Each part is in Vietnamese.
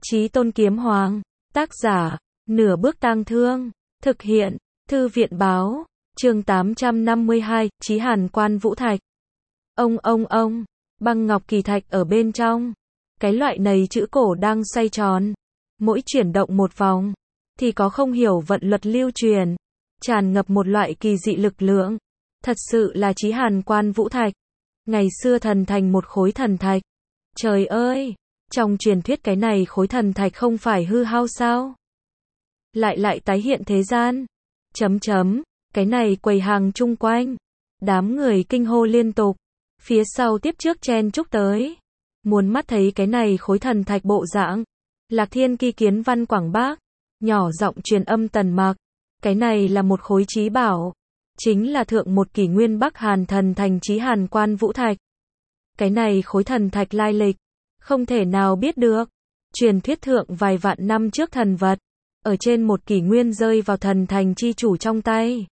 Chí Tôn Kiếm Hoàng. Tác giả, Nửa Bước Tang Thương. Thực hiện, Thư viện báo. Chương 852, Chí Hàn Quan Vũ Thạch. Ông, băng ngọc kỳ thạch ở bên trong. Cái loại này chữ cổ đang xoay tròn. Mỗi chuyển động một vòng, thì có không hiểu vận luật lưu truyền. Tràn ngập một loại kỳ dị lực lượng. Thật sự là Chí Hàn Quan Vũ Thạch. Ngày xưa thần thành một khối thần thạch. Trời ơi! Trong truyền thuyết cái này khối thần thạch không phải hư hao sao? Lại tái hiện thế gian. Cái này quầy hàng chung quanh. Đám người kinh hô liên tục. Phía sau tiếp trước chen chúc tới. Muốn mắt thấy cái này khối thần thạch bộ dạng. Lạc Thiên Ki Kiến Văn Quảng Bác. Nhỏ giọng truyền âm Tần Mặc. Cái này là một khối chí bảo. Chính là thượng một kỷ nguyên Bắc Hàn thần thành Chí Hàn Quan Vũ Thạch. Cái này khối thần thạch lai lịch. Không thể nào biết được. Truyền thuyết thượng vài vạn năm trước thần vật. Ở trên một kỷ nguyên rơi vào thần thành chi chủ trong tay.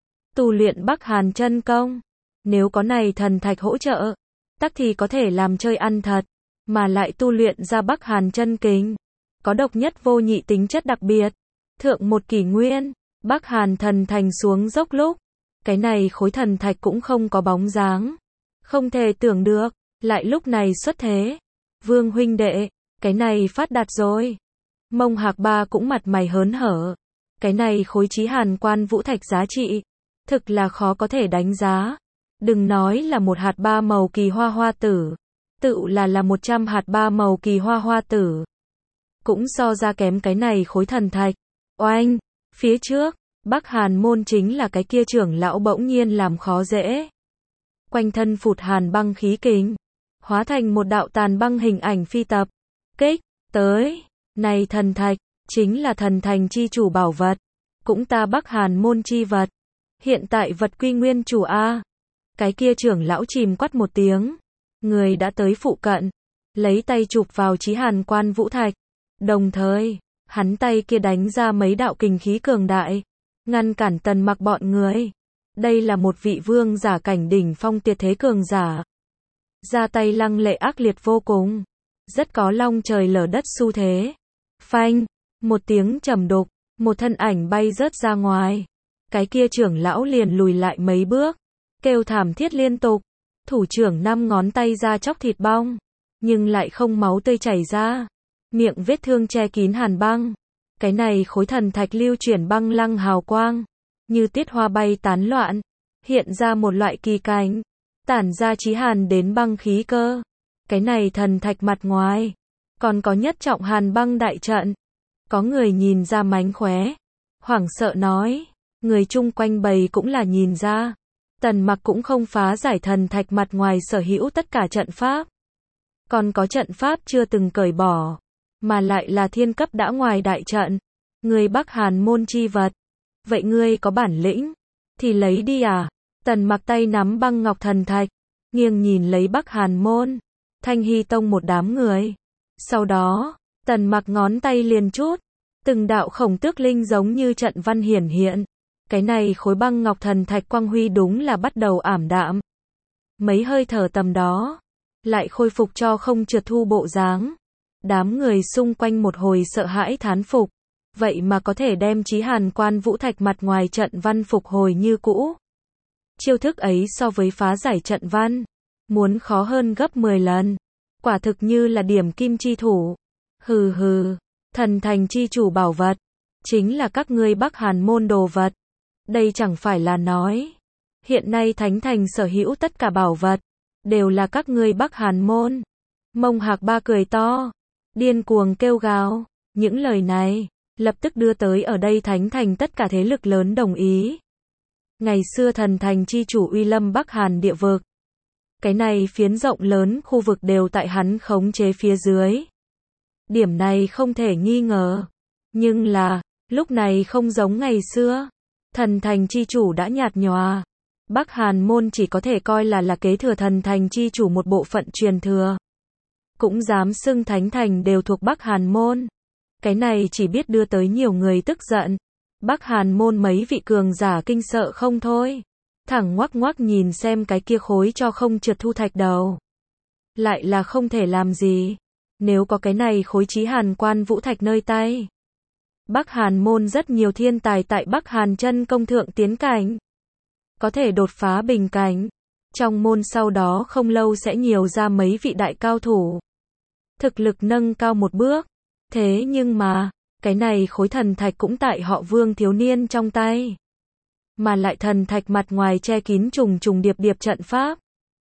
Tu luyện Bắc Hàn chân công. Nếu có này thần thạch hỗ trợ. Tắc thì có thể làm chơi ăn thật. Mà lại tu luyện ra Bắc Hàn chân kính. Có độc nhất vô nhị tính chất đặc biệt. Thượng một kỷ nguyên. Bắc Hàn thần thành xuống dốc lúc. Cái này khối thần thạch cũng không có bóng dáng. Không thể tưởng được. Lại lúc này xuất thế. Vương huynh đệ, cái này phát đạt rồi. Mông Hạc Ba cũng mặt mày hớn hở. Cái này khối Chí Hàn Quan Vũ Thạch giá trị. Thực là khó có thể đánh giá. Đừng nói là một hạt ba màu kỳ hoa tử. Tự là 100 hạt ba màu kỳ hoa tử. Cũng so ra kém cái này khối thần thạch. Oanh, phía trước, Bắc Hàn môn chính là cái kia trưởng lão bỗng nhiên làm khó dễ. Quanh thân phụt hàn băng khí kình. Hóa thành một đạo tàn băng hình ảnh phi tập. Kích, tới. Này thần thạch, chính là thần thành chi chủ bảo vật. Cũng ta Bắc Hàn môn chi vật. Hiện tại vật quy nguyên chủ A. Cái kia trưởng lão chìm quát một tiếng. Người đã tới phụ cận. Lấy tay chụp vào Chí Hàn Quan Vũ Thạch. Đồng thời, hắn tay kia đánh ra mấy đạo kình khí cường đại. Ngăn cản Tần Mặc bọn người. Đây là một vị vương giả cảnh đỉnh phong tuyệt thế cường giả. Ra tay lăng lệ ác liệt vô cùng. Rất có long trời lở đất xu thế. Phanh, một tiếng trầm đục, một thân ảnh bay rớt ra ngoài. Cái kia trưởng lão liền lùi lại mấy bước. Kêu thảm thiết liên tục. Thủ trưởng 5 ngón tay ra chóc thịt bong. Nhưng lại không máu tươi chảy ra. Miệng vết thương che kín hàn băng. Cái này khối thần thạch lưu chuyển băng lăng hào quang. Như tiết hoa bay tán loạn. Hiện ra một loại kỳ cảnh. Tản ra chí hàn đến băng khí cơ. Cái này thần thạch mặt ngoài. Còn có nhất trọng hàn băng đại trận. Có người nhìn ra mánh khóe. Hoảng sợ nói. Người chung quanh bầy cũng là nhìn ra. Tần Mặc cũng không phá giải thần thạch mặt ngoài sở hữu tất cả trận pháp. Còn có trận pháp chưa từng cởi bỏ. Mà lại là thiên cấp đã ngoài đại trận. Người Bắc Hàn môn chi vật. Vậy ngươi có bản lĩnh. Thì lấy đi à. Tần Mặc tay nắm băng ngọc thần thạch. Nghiêng nhìn lấy Bắc Hàn môn. Thanh Hy Tông một đám người. Sau đó, Tần Mặc ngón tay liền chút. Từng đạo khổng tước linh giống như trận văn hiển hiện. Cái này khối băng ngọc thần thạch quang huy đúng là bắt đầu ảm đạm. Mấy hơi thở tầm đó. Lại khôi phục cho không trượt thu bộ dáng. Đám người xung quanh một hồi sợ hãi thán phục. Vậy mà có thể đem Chí Hàn Quan Vũ Thạch mặt ngoài trận văn phục hồi như cũ. Chiêu thức ấy so với phá giải trận văn. Muốn khó hơn gấp 10 lần. Quả thực như là điểm kim chi thủ. Hừ, thần thành chi chủ bảo vật. Chính là các ngươi Bắc Hàn môn đồ vật. Đây chẳng phải là nói. Hiện nay thánh thành sở hữu tất cả bảo vật. Đều là các ngươi Bắc Hàn môn. Mông Hạc Ba cười to. Điên cuồng kêu gào. Những lời này, lập tức đưa tới ở đây thánh thành tất cả thế lực lớn đồng ý. Ngày xưa thần thành chi chủ uy lâm Bắc Hàn địa vực. Cái này phiến rộng lớn khu vực đều tại hắn khống chế phía dưới. Điểm này không thể nghi ngờ. Nhưng là, lúc này không giống ngày xưa. Thần thành chi chủ đã nhạt nhòa. Bắc Hàn môn chỉ có thể coi là kế thừa thần thành chi chủ một bộ phận truyền thừa. Cũng dám xưng thánh thành đều thuộc Bắc Hàn môn. Cái này chỉ biết đưa tới nhiều người tức giận. Bắc Hàn môn mấy vị cường giả kinh sợ không thôi. Thẳng ngoắc nhìn xem cái kia khối cho không trượt thu thạch đầu. Lại là không thể làm gì. Nếu có cái này khối Chí Hàn Quan Vũ Thạch nơi tay, Bắc Hàn môn rất nhiều thiên tài tại Bắc Hàn chân công thượng tiến cảnh, có thể đột phá bình cảnh. Trong môn sau đó không lâu sẽ nhiều ra mấy vị đại cao thủ, thực lực nâng cao một bước. Thế nhưng mà, cái này khối thần thạch cũng tại họ Vương thiếu niên trong tay. Mà lại thần thạch mặt ngoài che kín trùng trùng điệp điệp trận pháp,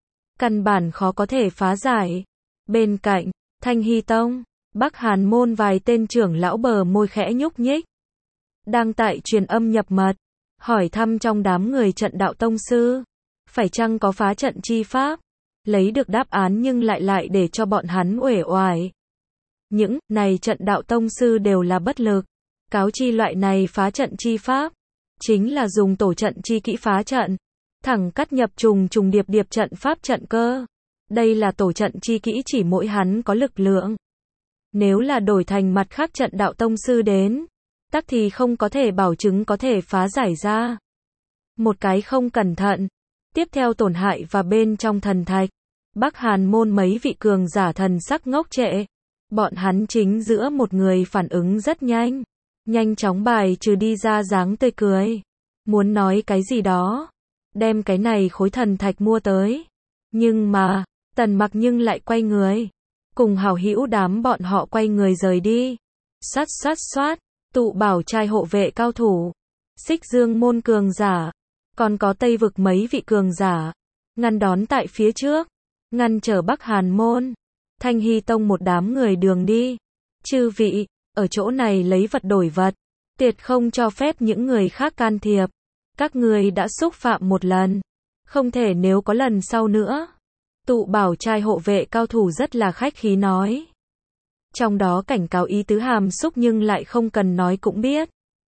căn bản khó có thể phá giải. Bên cạnh, Thanh Hy Tông, Bắc Hàn môn vài tên trưởng lão bờ môi khẽ nhúc nhích, đang tại truyền âm nhập mật, hỏi thăm trong đám người trận đạo tông sư, phải chăng có phá trận chi pháp. Lấy được đáp án nhưng lại để cho bọn hắn uể oải. Những này trận đạo tông sư đều là bất lực. Cáo chi loại này phá trận chi pháp, chính là dùng tổ trận chi kỹ phá trận, thẳng cắt nhập trùng trùng điệp điệp trận pháp trận cơ. Đây là tổ trận chi kỹ chỉ mỗi hắn có lực lượng. Nếu là đổi thành mặt khác trận đạo tông sư đến, tắc thì không có thể bảo chứng có thể phá giải ra. Một cái không cẩn thận, tiếp theo tổn hại và bên trong thần thạch. Bắc Hàn môn mấy vị cường giả thần sắc ngốc trệ. Bọn hắn chính giữa một người phản ứng rất nhanh. Nhanh chóng bài trừ đi ra dáng tươi cười. Muốn nói cái gì đó. Đem cái này khối thần thạch mua tới. Nhưng mà, Tần Mặc nhưng lại quay người. Cùng hảo hữu đám bọn họ quay người rời đi. Xoát, tụ bảo trai hộ vệ cao thủ. Xích Dương môn cường giả. Còn có Tây vực mấy vị cường giả. Ngăn đón tại phía trước. Ngăn trở Bắc Hàn môn. Thanh Hy Tông một đám người đường đi. Chư vị, ở chỗ này lấy vật đổi vật. Tuyệt không cho phép những người khác can thiệp. Các người đã xúc phạm một lần. Không thể nếu có lần sau nữa. Tụ bảo trai hộ vệ cao thủ rất là khách khí nói. Trong đó cảnh cáo ý tứ hàm xúc nhưng lại không cần nói cũng biết.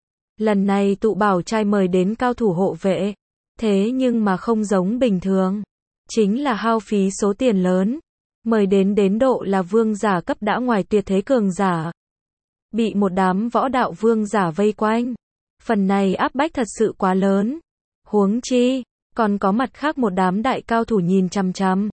Lần này tụ bảo trai mời đến cao thủ hộ vệ. Thế nhưng mà không giống bình thường. Chính là hao phí số tiền lớn. Mời đến độ là vương giả cấp đã ngoài tuyệt thế cường giả. Bị một đám võ đạo vương giả vây quanh. Phần này áp bách thật sự quá lớn. Huống chi, còn có mặt khác một đám đại cao thủ nhìn chằm chằm.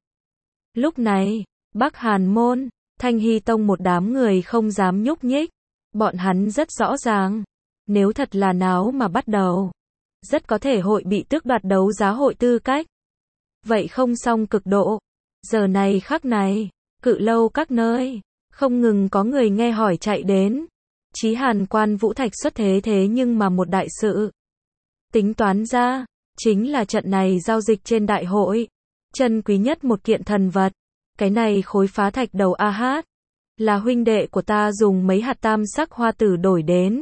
Lúc này, Bắc Hàn môn, Thanh Hy Tông một đám người không dám nhúc nhích. Bọn hắn rất rõ ràng. Nếu thật là náo mà bắt đầu, rất có thể hội bị tước đoạt đấu giá hội tư cách. Vậy không xong cực độ. Giờ này khắc này, Cự Lâu các nơi, không ngừng có người nghe hỏi chạy đến. Chí Hàn Quan Vũ Thạch xuất thế nhưng mà một đại sự. Tính toán ra, chính là trận này giao dịch trên đại hội. Chân quý nhất một kiện thần vật. Cái này khối phá thạch đầu AH. Là huynh đệ của ta dùng mấy hạt tam sắc hoa tử đổi đến.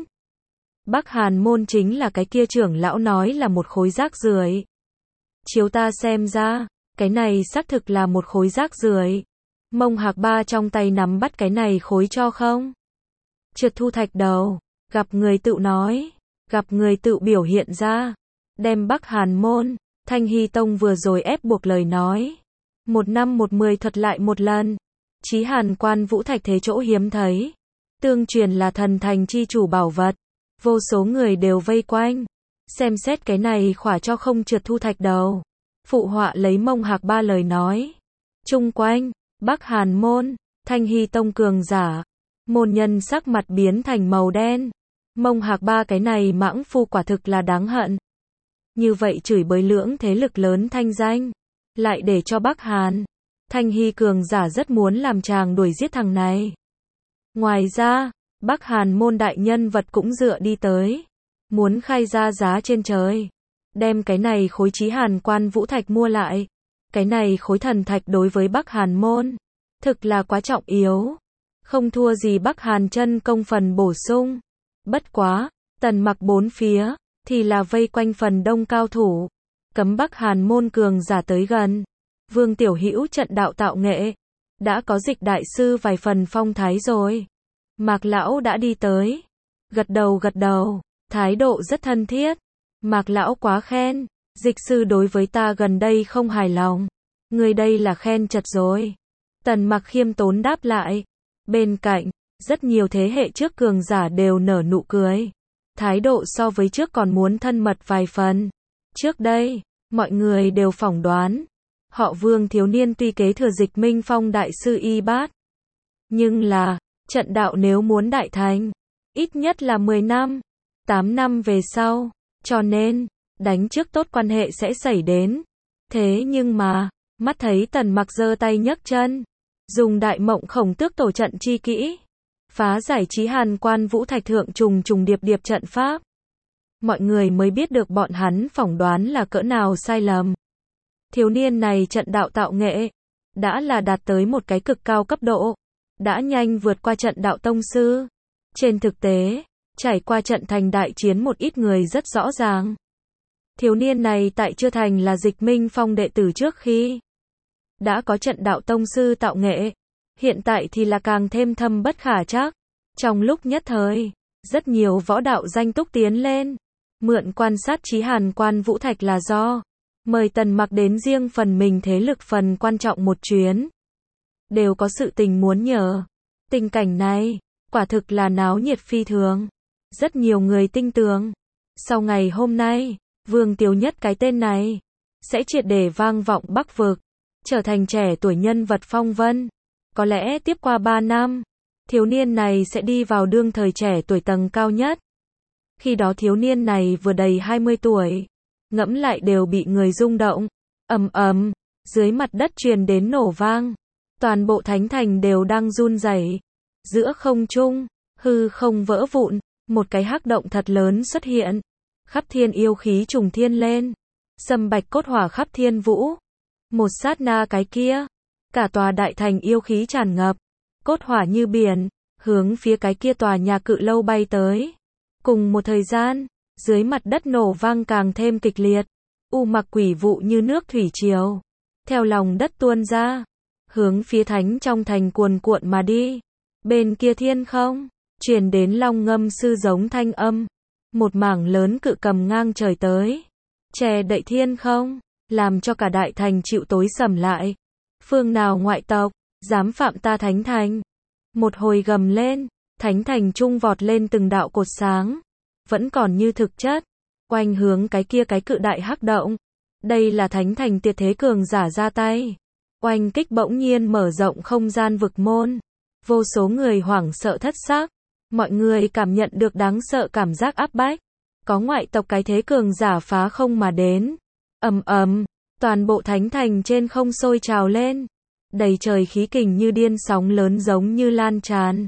Bắc Hàn môn chính là cái kia trưởng lão nói là một khối rác rưởi. Chiếu ta xem ra, cái này xác thực là một khối rác rưởi. Mông Hạc Ba trong tay nắm bắt cái này khối cho không? Trượt thu thạch đầu, gặp người tự nói, gặp người tự biểu hiện ra. Đem Bắc Hàn môn, Thanh Hy Tông vừa rồi ép buộc lời nói. 1 năm 10 thuật lại một lần. Chí Hàn Quan Vũ Thạch thế chỗ hiếm thấy. Tương truyền là thần thành chi chủ bảo vật. Vô số người đều vây quanh. Xem xét cái này khỏa cho không trượt thu thạch đầu. Phụ họa lấy Mông Hạc Ba lời nói. Chung quanh, Bắc Hàn môn, Thanh Hy Tông cường giả. Môn nhân sắc mặt biến thành màu đen. Mông Hạc Ba cái này mãng phu quả thực là đáng hận. Như vậy chửi bới lưỡng thế lực lớn thanh danh. Lại để cho Bắc Hàn, Thanh Hy cường giả rất muốn làm chàng đuổi giết thằng này. Ngoài ra, Bắc Hàn môn đại nhân vật cũng dựa đi tới. Muốn khai ra giá trên trời. Đem cái này khối Chí Hàn Quan Vũ Thạch mua lại. Cái này khối thần thạch đối với Bắc Hàn môn. Thực là quá trọng yếu. Không thua gì Bắc Hàn chân công phần bổ sung. Bất quá, Tần Mặc bốn phía, thì là vây quanh phần đông cao thủ. Cấm Bắc Hàn môn cường giả tới gần. Vương Tiểu Hữu trận đạo tạo nghệ. Đã có dịch đại sư vài phần phong thái rồi. Mạc Lão đã đi tới. Gật đầu. Thái độ rất thân thiết. Mạc Lão quá khen. Dịch sư đối với ta gần đây không hài lòng. Người đây là khen chật rồi. Tần Mặc khiêm tốn đáp lại. Bên cạnh, rất nhiều thế hệ trước cường giả đều nở nụ cười. Thái độ so với trước còn muốn thân mật vài phần. Trước đây, mọi người đều phỏng đoán. Họ Vương thiếu niên tuy kế thừa Dịch Minh Phong đại sư y bát. Nhưng là, trận đạo nếu muốn đại thành, ít nhất là 10 năm, 8 năm về sau, cho nên, đánh trước tốt quan hệ sẽ xảy đến. Thế nhưng mà, mắt thấy Tần Mặc giơ tay nhấc chân, dùng Đại Mộng Khổng Tước tổ trận chi kỹ, phá giải Chí Hàn Quan Vũ Thạch thượng trùng trùng điệp điệp trận pháp. Mọi người mới biết được bọn hắn phỏng đoán là cỡ nào sai lầm. Thiếu niên này trận đạo tạo nghệ, đã là đạt tới một cái cực cao cấp độ, đã nhanh vượt qua trận đạo tông sư. Trên thực tế, trải qua trận thành đại chiến một ít người rất rõ ràng. Thiếu niên này tại chưa thành là Dịch Minh Phong đệ tử trước khi đã có trận đạo tông sư tạo nghệ, hiện tại thì là càng thêm thâm bất khả trắc. Trong lúc nhất thời, rất nhiều võ đạo danh túc tiến lên, mượn quan sát Chí Hàn Quan Vũ Thạch là do mời Tần Mặc đến riêng phần mình thế lực phần quan trọng một chuyến. Đều có sự tình muốn nhờ. Tình cảnh này, quả thực là náo nhiệt phi thường. Rất nhiều người tin tưởng. Sau ngày hôm nay, Vương Tiếu Nhất cái tên này, sẽ triệt để vang vọng Bắc Vực, trở thành trẻ tuổi nhân vật phong vân. Có lẽ tiếp qua 3 năm, thiếu niên này sẽ đi vào đương thời trẻ tuổi tầng cao nhất. Khi đó thiếu niên này vừa đầy 20 tuổi, ngẫm lại đều bị người rung động. Ầm ầm, dưới mặt đất truyền đến nổ vang, toàn bộ thánh thành đều đang run rẩy. Giữa không trung, hư không vỡ vụn, một cái hắc động thật lớn xuất hiện, khắp thiên yêu khí trùng thiên lên, sâm bạch cốt hỏa khắp thiên vũ. Một sát na cái kia, cả tòa đại thành yêu khí tràn ngập, cốt hỏa như biển, hướng phía cái kia tòa nhà cự lâu bay tới. Cùng một thời gian, dưới mặt đất nổ vang càng thêm kịch liệt, u mặc quỷ vụ như nước thủy triều, theo lòng đất tuôn ra, hướng phía thánh trong thành cuồn cuộn mà đi. Bên kia thiên không, truyền đến long ngâm sư giống thanh âm, một mảng lớn cự cầm ngang trời tới, che đậy thiên không, làm cho cả đại thành chịu tối sầm lại. Phương nào ngoại tộc, dám phạm ta thánh thành? Một hồi gầm lên, thánh thành trung vọt lên từng đạo cột sáng, vẫn còn như thực chất, oanh hướng cái kia cái cự đại hắc động. Đây là thánh thành tuyệt thế cường giả ra tay. Oanh kích bỗng nhiên mở rộng không gian vực môn. Vô số người hoảng sợ thất xác. Mọi người cảm nhận được đáng sợ cảm giác áp bách. Có ngoại tộc cái thế cường giả phá không mà đến. Ầm ầm, toàn bộ thánh thành trên không sôi trào lên. Đầy trời khí kình như điên sóng lớn giống như lan tràn.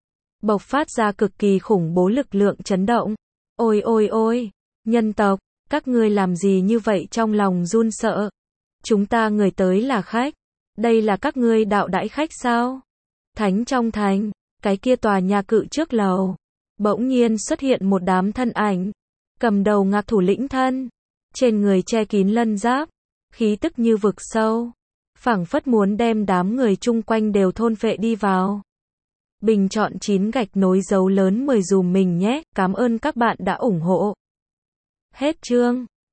Bộc phát ra cực kỳ khủng bố lực lượng chấn động. Ôi ôi ôi, nhân tộc, các ngươi làm gì như vậy trong lòng run sợ. Chúng ta người tới là khách. Đây là các ngươi đạo đãi khách sao? Thánh trong thành, cái kia tòa nhà cự trước lầu. Bỗng nhiên xuất hiện một đám thân ảnh. Cầm đầu Ngạc thủ lĩnh thân. Trên người che kín lân giáp. Khí tức như vực sâu. Phảng phất muốn đem đám người chung quanh đều thôn phệ đi vào. Bình chọn 9 gạch nối dấu lớn 10 dùm mình nhé. Cảm ơn các bạn đã ủng hộ. Hết chương.